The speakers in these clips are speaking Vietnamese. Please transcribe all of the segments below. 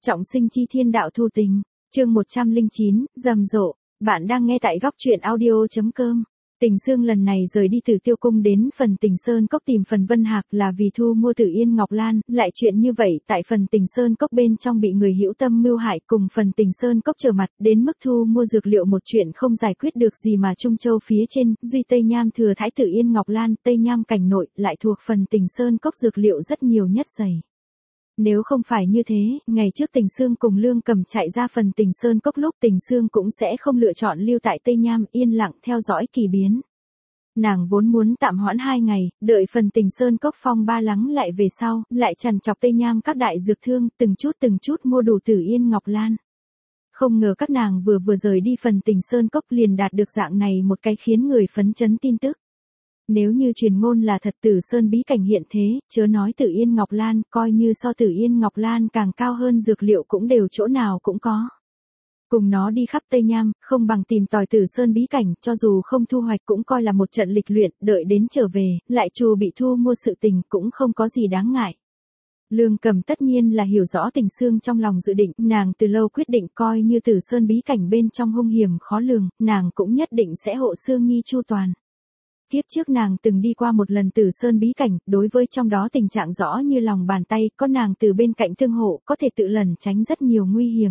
Trọng sinh chi thiên đạo thu tình, chương 109, rầm rộ, bạn đang nghe tại góc truyện audio.com. Tình Sương lần này rời đi Tử Tiêu Cung đến phần Tình Sơn Cốc tìm phần Vân Hạc là vì thu mua Tử Yên Ngọc Lan, lại chuyện như vậy tại phần Tình Sơn Cốc bên trong bị người hữu tâm mưu hại cùng phần Tình Sơn Cốc trở mặt đến mức thu mua dược liệu một chuyện không giải quyết được gì mà Trung Châu phía trên, duy Tây Nham thừa thái Tử Yên Ngọc Lan, Tây Nham cảnh nội lại thuộc phần Tình Sơn Cốc dược liệu rất nhiều nhất dày. Nếu không phải như thế, ngày trước Tình Sương cùng Lương Cầm chạy ra phần Tình Sơn Cốc lúc Tình Sương cũng sẽ không lựa chọn lưu tại Tây Nham yên lặng theo dõi kỳ biến. Nàng vốn muốn tạm hoãn 2 ngày, đợi phần Tình Sơn Cốc phong ba lắng lại về sau, lại trằn trọc Tây Nham các đại dược thương, từng chút mua đủ Tử Yên Ngọc Lan. Không ngờ các nàng vừa rời đi phần Tình Sơn Cốc liền đạt được dạng này một cái khiến người phấn chấn tin tức. Nếu như truyền ngôn là thật Tử Sơn bí cảnh hiện thế, chớ nói Tử Yên Ngọc Lan, coi như so Tử Yên Ngọc Lan càng cao hơn dược liệu cũng đều chỗ nào cũng có. Cùng nó đi khắp Tây Nham, không bằng tìm tòi Tử Sơn bí cảnh, cho dù không thu hoạch cũng coi là một trận lịch luyện, đợi đến trở về, lại trù bị thu mua sự tình cũng không có gì đáng ngại. Lương Cầm tất nhiên là hiểu rõ Tình Sương trong lòng dự định, nàng từ lâu quyết định coi như Tử Sơn bí cảnh bên trong hung hiểm khó lường, nàng cũng nhất định sẽ hộ Sương Nhi chu toàn. Kiếp trước nàng từng đi qua một lần Tử Sơn bí cảnh, đối với trong đó tình trạng rõ như lòng bàn tay, có nàng từ bên cạnh thương hộ, có thể tự lần tránh rất nhiều nguy hiểm.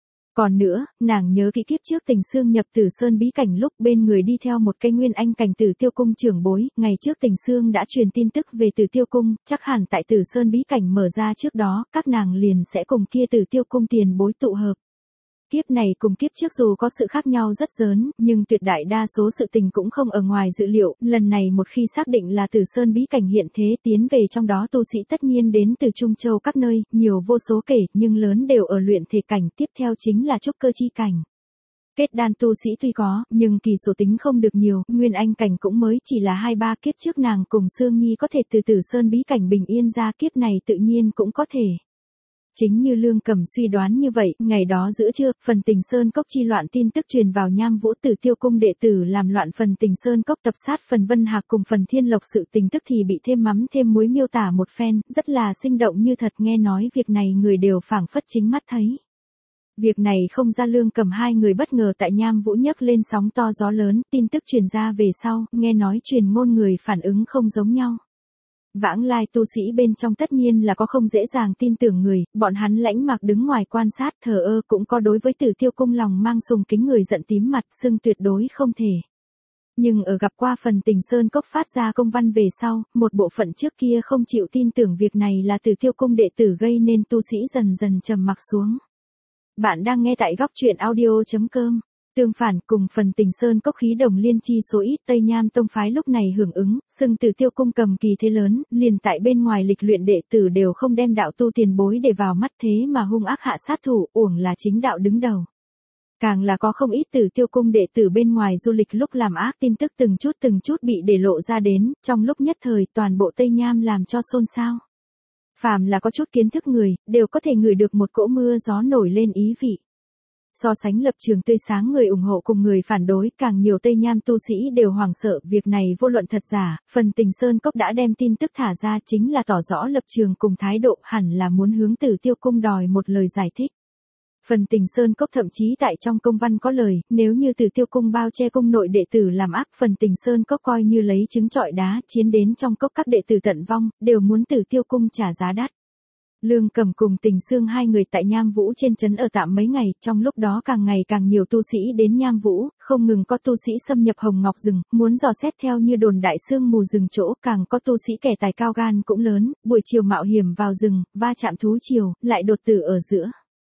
Còn nữa, nàng nhớ kỹ kiếp trước Tình Sương nhập Tử Sơn bí cảnh lúc bên người đi theo một cây nguyên anh cảnh Tử Tiêu Cung trưởng bối, ngày trước Tình Sương đã truyền tin tức về Tử Tiêu Cung, chắc hẳn tại Tử Sơn bí cảnh mở ra trước đó, các nàng liền sẽ cùng kia Tử Tiêu Cung tiền bối tụ hợp. Kiếp này cùng kiếp trước dù có sự khác nhau rất lớn, nhưng tuyệt đại đa số sự tình cũng không ở ngoài dự liệu, lần này một khi xác định là Tử Sơn bí cảnh hiện thế tiến về trong đó tu sĩ tất nhiên đến từ Trung Châu các nơi, nhiều vô số kể, nhưng lớn đều ở luyện thể cảnh, tiếp theo chính là trúc cơ chi cảnh. Kết đan tu sĩ tuy có, nhưng kỳ số tính không được nhiều, nguyên anh cảnh cũng mới chỉ là 2-3 kiếp trước nàng cùng Sương Nhi có thể từ Tử Sơn bí cảnh bình yên ra kiếp này tự nhiên cũng có thể. Chính như Lương Cầm suy đoán như vậy, ngày đó giữa trưa, phần Tình Sơn Cốc chi loạn tin tức truyền vào Nham Vũ Tử Tiêu Cung đệ tử làm loạn phần Tình Sơn Cốc tập sát phần Vân Hạc cùng phần Thiên Lộc sự tình tức thì bị thêm mắm thêm muối miêu tả một phen, rất là sinh động như thật nghe nói việc này người đều phảng phất chính mắt thấy. Việc này không ra Lương Cầm hai người bất ngờ tại Nham Vũ nhấc lên sóng to gió lớn, tin tức truyền ra về sau, nghe nói truyền ngôn người phản ứng không giống nhau. Vãng lai tu sĩ bên trong tất nhiên là có không dễ dàng tin tưởng người, bọn hắn lãnh mặc đứng ngoài quan sát thờ ơ cũng có đối với Tử Tiêu Cung lòng mang sùng kính người giận tím mặt xưng tuyệt đối không thể. Nhưng ở gặp qua phần Tình Sơn Cốc phát ra công văn về sau, một bộ phận trước kia không chịu tin tưởng việc này là Tử Tiêu Cung đệ tử gây nên tu sĩ dần dần trầm mặc xuống. Bạn đang nghe tại góc truyện audio.com. Tương phản cùng phần Tình Sơn Cốc khí đồng liên chi số ít Tây Nham tông phái lúc này hưởng ứng, xưng Tử Tiêu Cung cầm kỳ thế lớn, liền tại bên ngoài lịch luyện đệ tử đều không đem đạo tu tiền bối để vào mắt thế mà hung ác hạ sát thủ, uổng là chính đạo đứng đầu. Càng là có không ít Tử Tiêu Cung đệ tử bên ngoài du lịch lúc làm ác tin tức từng chút bị để lộ ra đến, trong lúc nhất thời toàn bộ Tây Nham làm cho xôn xao. Phàm là có chút kiến thức người, đều có thể ngửi được một cỗ mưa gió nổi lên ý vị. So sánh lập trường tươi sáng người ủng hộ cùng người phản đối, càng nhiều Tây Nham tu sĩ đều hoảng sợ, việc này vô luận thật giả, phần Tình Sơn Cốc đã đem tin tức thả ra chính là tỏ rõ lập trường cùng thái độ hẳn là muốn hướng Tử Tiêu Cung đòi một lời giải thích. Phần Tình Sơn Cốc thậm chí tại trong công văn có lời, nếu như Tử Tiêu Cung bao che cung nội đệ tử làm ác, phần Tình Sơn Cốc coi như lấy trứng trọi đá, chiến đến trong cốc các đệ tử tận vong, đều muốn Tử Tiêu Cung trả giá đắt. Lương Cầm cùng Tình Sương hai người tại Nham Vũ trên trấn ở tạm mấy ngày, trong lúc đó càng ngày càng nhiều tu sĩ đến Nham Vũ, không ngừng có tu sĩ xâm nhập Hồng Ngọc rừng, muốn dò xét theo như đồn đại sương mù rừng chỗ, càng có tu sĩ kẻ tài cao gan cũng lớn, buổi chiều mạo hiểm vào rừng, va chạm thú triều, lại đột tử ở giữa.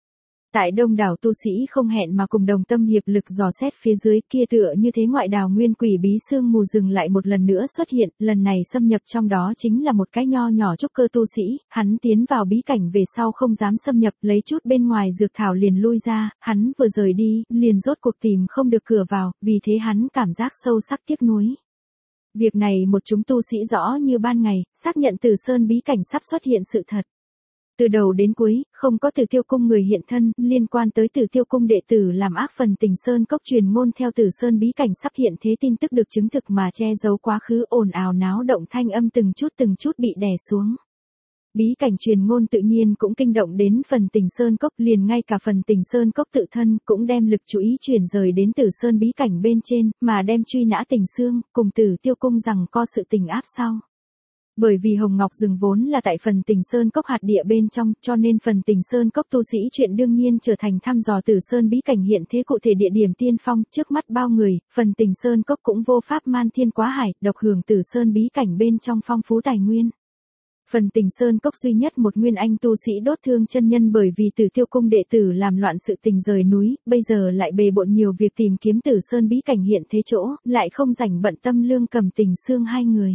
Tại đông đảo tu sĩ không hẹn mà cùng đồng tâm hiệp lực dò xét phía dưới kia tựa như thế ngoại đào nguyên quỷ bí sương mù rừng lại một lần nữa xuất hiện, lần này xâm nhập trong đó chính là một cái nho nhỏ trúc cơ tu sĩ, hắn tiến vào bí cảnh về sau không dám xâm nhập, lấy chút bên ngoài dược thảo liền lui ra, hắn vừa rời đi, liền rốt cuộc tìm không được cửa vào, vì thế hắn cảm giác sâu sắc tiếc nuối. Việc này một chúng tu sĩ rõ như ban ngày, xác nhận Tử Sơn bí cảnh sắp xuất hiện sự thật. Từ đầu đến cuối, không có Tử Tiêu Cung người hiện thân, liên quan tới Tử Tiêu Cung đệ tử làm ác phần Tình Sơn Cốc truyền ngôn theo Tử Sơn bí cảnh sắp hiện thế tin tức được chứng thực mà che giấu quá khứ ồn ào náo động thanh âm từng chút bị đè xuống. Bí cảnh truyền ngôn tự nhiên cũng kinh động đến Phần Tình Sơn Cốc, liền ngay cả Phần Tình Sơn Cốc tự thân cũng đem lực chú ý chuyển rời đến Tử Sơn bí cảnh bên trên, mà đem truy nã Tình Xương cùng Tử Tiêu Cung rằng co sự tình áp sau. Bởi vì Hồng Ngọc Rừng vốn là tại Phần Tình Sơn Cốc hạt địa bên trong, cho nên Phần Tình Sơn Cốc tu sĩ chuyện đương nhiên trở thành thăm dò Tử Sơn bí cảnh hiện thế cụ thể địa điểm tiên phong, trước mắt bao người, Phần Tình Sơn Cốc cũng vô pháp man thiên quá hải, độc hưởng Tử Sơn bí cảnh bên trong phong phú tài nguyên. Phần Tình Sơn Cốc duy nhất một nguyên anh tu sĩ đốt thương chân nhân bởi vì Tử Tiêu Cung đệ tử làm loạn sự tình rời núi, bây giờ lại bề bộn nhiều việc tìm kiếm Tử Sơn bí cảnh hiện thế chỗ, lại không rảnh bận tâm Lương Cầm Tình Xương hai người.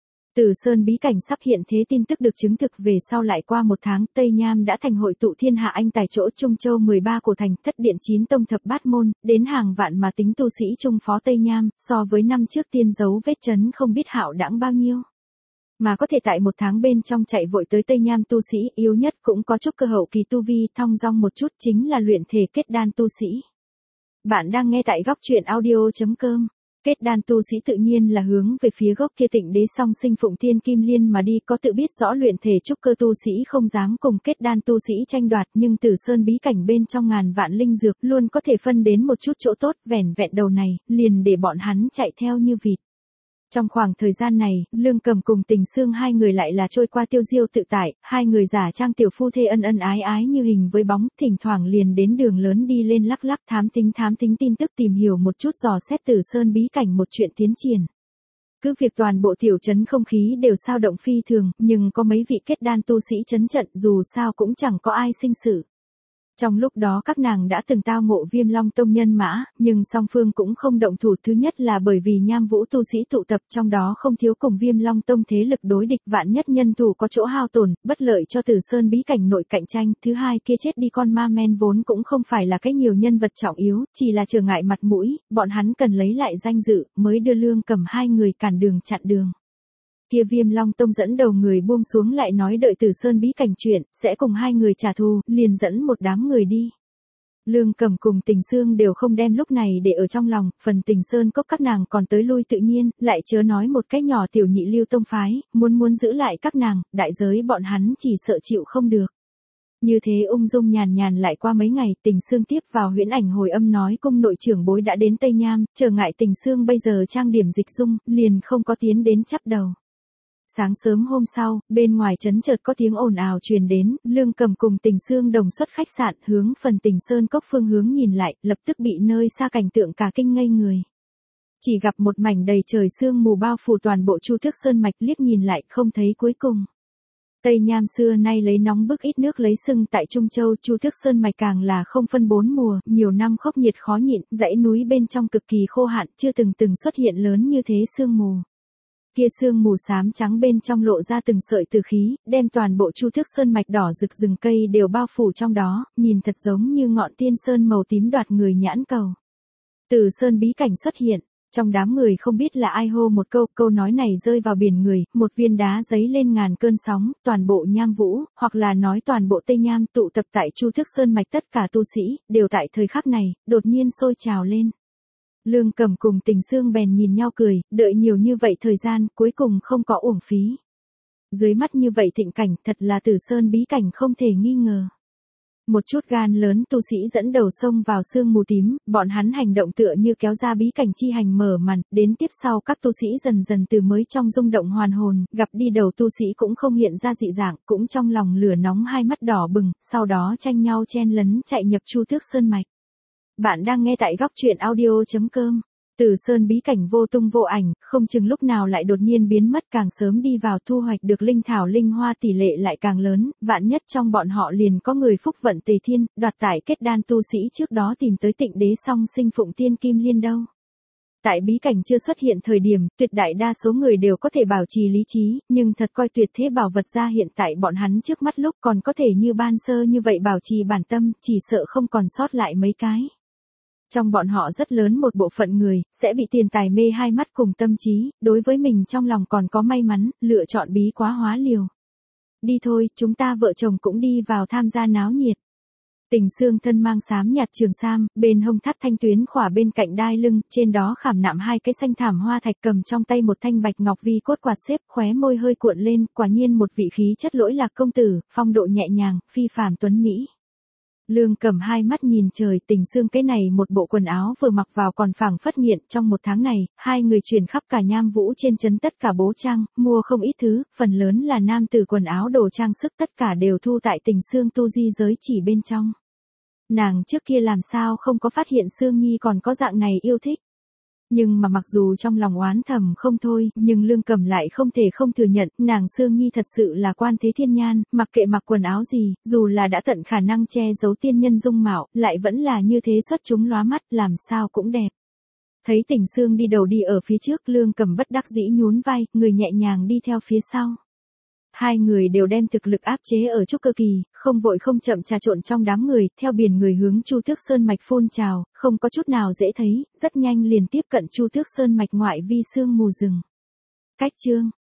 Tử Sơn bí cảnh sắp hiện thế tin tức được chứng thực về sau lại qua một tháng, Tây Nham đã thành hội tụ thiên hạ anh tài chỗ Trung Châu 13 cổ thành, thất điện 9 tông thập bát môn, đến hàng vạn mà tính tu sĩ trung phó Tây Nham, so với năm trước tiên dấu vết chấn không biết hạo đãng bao nhiêu. Mà có thể tại một tháng bên trong chạy vội tới Tây Nham tu sĩ yếu nhất cũng có chút cơ hậu kỳ tu vi thong dong một chút chính là luyện thể kết đan tu sĩ. Bạn đang nghe tại góc truyện audio.com. Kết đan tu sĩ tự nhiên là hướng về phía gốc kia Tịnh Đế song sinh Phụng Thiên Kim Liên mà đi, có tự biết rõ luyện thể trúc cơ tu sĩ không dám cùng kết đan tu sĩ tranh đoạt, nhưng Tử Sơn bí cảnh bên trong ngàn vạn linh dược luôn có thể phân đến một chút chỗ tốt, vẻn vẹn đầu này, liền để bọn hắn chạy theo như vịt. Trong khoảng thời gian này, Lương Cầm cùng Tình Xương hai người lại là trôi qua tiêu diêu tự tại, hai người giả trang tiểu phu thê ân ân ái ái như hình với bóng, thỉnh thoảng liền đến đường lớn đi lên lắc lắc thám tính tin tức tìm hiểu một chút dò xét Tử Sơn bí cảnh một chuyện tiến triển. Cứ việc toàn bộ tiểu trấn không khí đều sao động phi thường, nhưng có mấy vị kết đan tu sĩ trấn trận dù sao cũng chẳng có ai sinh sự. Trong lúc đó các nàng đã từng tao ngộ Viêm Long Tông nhân mã, nhưng song phương cũng không động thủ, thứ nhất là bởi vì Nham Vũ tu sĩ tụ tập trong đó không thiếu cùng Viêm Long Tông thế lực đối địch, vạn nhất nhân thủ có chỗ hao tổn, bất lợi cho Tử Sơn bí cảnh nội cạnh tranh, thứ hai kia chết đi con ma men vốn cũng không phải là cái nhiều nhân vật trọng yếu, chỉ là trở ngại mặt mũi, bọn hắn cần lấy lại danh dự, mới đưa Lương Cầm hai người cản đường chặn đường. Kia Viêm Long Tông dẫn đầu người buông xuống lại nói đợi Tử Sơn bí cảnh chuyện, sẽ cùng hai người trả thù, liền dẫn một đám người đi. Lương Cầm cùng Tình Xương đều không đem lúc này để ở trong lòng, Phần Tình Sơn Cốc các nàng còn tới lui tự nhiên, lại chớ nói một cái nhỏ tiểu nhị Lưu tông phái, muốn giữ lại các nàng, đại giới bọn hắn chỉ sợ chịu không được. Như thế ung dung nhàn nhàn lại qua mấy ngày, Tình Xương tiếp vào huyễn ảnh hồi âm nói cung nội trưởng bối đã đến Tây Nham, trở ngại Tình Xương bây giờ trang điểm dịch dung, liền không có tiến đến chắp đầu. Sáng sớm hôm sau, bên ngoài trấn chợt có tiếng ồn ào truyền đến, Lương Cầm cùng Tình Xương đồng xuất khách sạn hướng Phần Tình Sơn Cốc phương hướng nhìn lại, lập tức bị nơi xa cảnh tượng cả kinh ngây người. Chỉ gặp một mảnh đầy trời sương mù bao phủ toàn bộ Chu Thước Sơn mạch, liếc nhìn lại không thấy cuối cùng. Tây Nham xưa nay lấy nóng bức ít nước lấy sưng, tại Trung Châu Chu Thước Sơn mạch càng là không phân bốn mùa, nhiều năm khốc nhiệt khó nhịn, dãy núi bên trong cực kỳ khô hạn, chưa từng xuất hiện lớn như thế sương mù. Kia sương mù xám trắng bên trong lộ ra từng sợi từ khí, đem toàn bộ Chu Thước Sơn mạch đỏ rực rừng cây đều bao phủ trong đó, nhìn thật giống như ngọn tiên sơn màu tím đoạt người nhãn cầu. Tử Sơn bí cảnh xuất hiện, trong đám người không biết là ai hô một câu nói này rơi vào biển người, một viên đá giấy lên ngàn cơn sóng, toàn bộ Nham Vũ, hoặc là nói toàn bộ Tây Nham tụ tập tại Chu Thước Sơn mạch tất cả tu sĩ, đều tại thời khắc này, đột nhiên sôi trào lên. Lương Cầm cùng Tình Xương bèn nhìn nhau cười, đợi nhiều như vậy thời gian, cuối cùng không có uổng phí. Dưới mắt như vậy thịnh cảnh, thật là Tử Sơn bí cảnh không thể nghi ngờ. Một chút gan lớn tu sĩ dẫn đầu xông vào sương mù tím, bọn hắn hành động tựa như kéo ra bí cảnh chi hành mở màn, đến tiếp sau các tu sĩ dần dần từ mới trong rung động hoàn hồn, gặp đi đầu tu sĩ cũng không hiện ra dị dạng, cũng trong lòng lửa nóng hai mắt đỏ bừng, sau đó tranh nhau chen lấn chạy nhập Chu Thước Sơn mạch. Bạn đang nghe tại góc truyện audio.com. Tử Sơn bí cảnh vô tung vô ảnh, không chừng lúc nào lại đột nhiên biến mất, càng sớm đi vào thu hoạch được linh thảo linh hoa tỷ lệ lại càng lớn, vạn nhất trong bọn họ liền có người phúc vận tề thiên, đoạt tải kết đan tu sĩ trước đó tìm tới Tịnh Đế song sinh Phụng Thiên Kim Liên đâu. Tại bí cảnh chưa xuất hiện thời điểm, tuyệt đại đa số người đều có thể bảo trì lý trí, nhưng thật coi tuyệt thế bảo vật ra hiện tại bọn hắn trước mắt lúc còn có thể như ban sơ như vậy bảo trì bản tâm, chỉ sợ không còn sót lại mấy cái. Trong bọn họ rất lớn một bộ phận người, sẽ bị tiền tài mê hai mắt cùng tâm trí, đối với mình trong lòng còn có may mắn, lựa chọn bí quá hóa liều. Đi thôi, chúng ta vợ chồng cũng đi vào tham gia náo nhiệt. Tình Xương thân mang xám nhạt trường sam, bên hông thắt thanh tuyến khỏa bên cạnh đai lưng, trên đó khảm nạm hai cái xanh thảm hoa thạch, cầm trong tay một thanh bạch ngọc vi cốt quạt xếp, khóe môi hơi cuộn lên, quả nhiên một vị khí chất lỗi lạc công tử, phong độ nhẹ nhàng, phi phàm tuấn mỹ. Lương Cẩm hai mắt nhìn trời, Tình Xương cái này một bộ quần áo vừa mặc vào còn phảng phất nghiện, trong một tháng này, hai người chuyển khắp cả Nham Vũ trên trấn tất cả bố trang, mua không ít thứ, phần lớn là nam tử quần áo đồ trang sức, tất cả đều thu tại Tình Xương tu di giới chỉ bên trong. Nàng trước kia làm sao không có phát hiện Sương Nhi còn có dạng này yêu thích. Nhưng mà mặc dù trong lòng oán thầm không thôi, nhưng Lương Cẩm lại không thể không thừa nhận, nàng Sương Nhi thật sự là quan thế thiên nhan, mặc kệ mặc quần áo gì, dù là đã tận khả năng che giấu tiên nhân dung mạo, lại vẫn là như thế xuất chúng lóa mắt, làm sao cũng đẹp. Thấy Tình Xương đi đầu đi ở phía trước, Lương Cẩm bất đắc dĩ nhún vai, người nhẹ nhàng đi theo phía sau. Hai người đều đem thực lực áp chế ở trúc cơ kỳ, không vội không chậm trà trộn trong đám người, theo biển người hướng Chu Tước Sơn mạch phun trào, không có chút nào dễ thấy, rất nhanh liền tiếp cận Chu Tước Sơn mạch ngoại vi sương mù rừng. Cách chương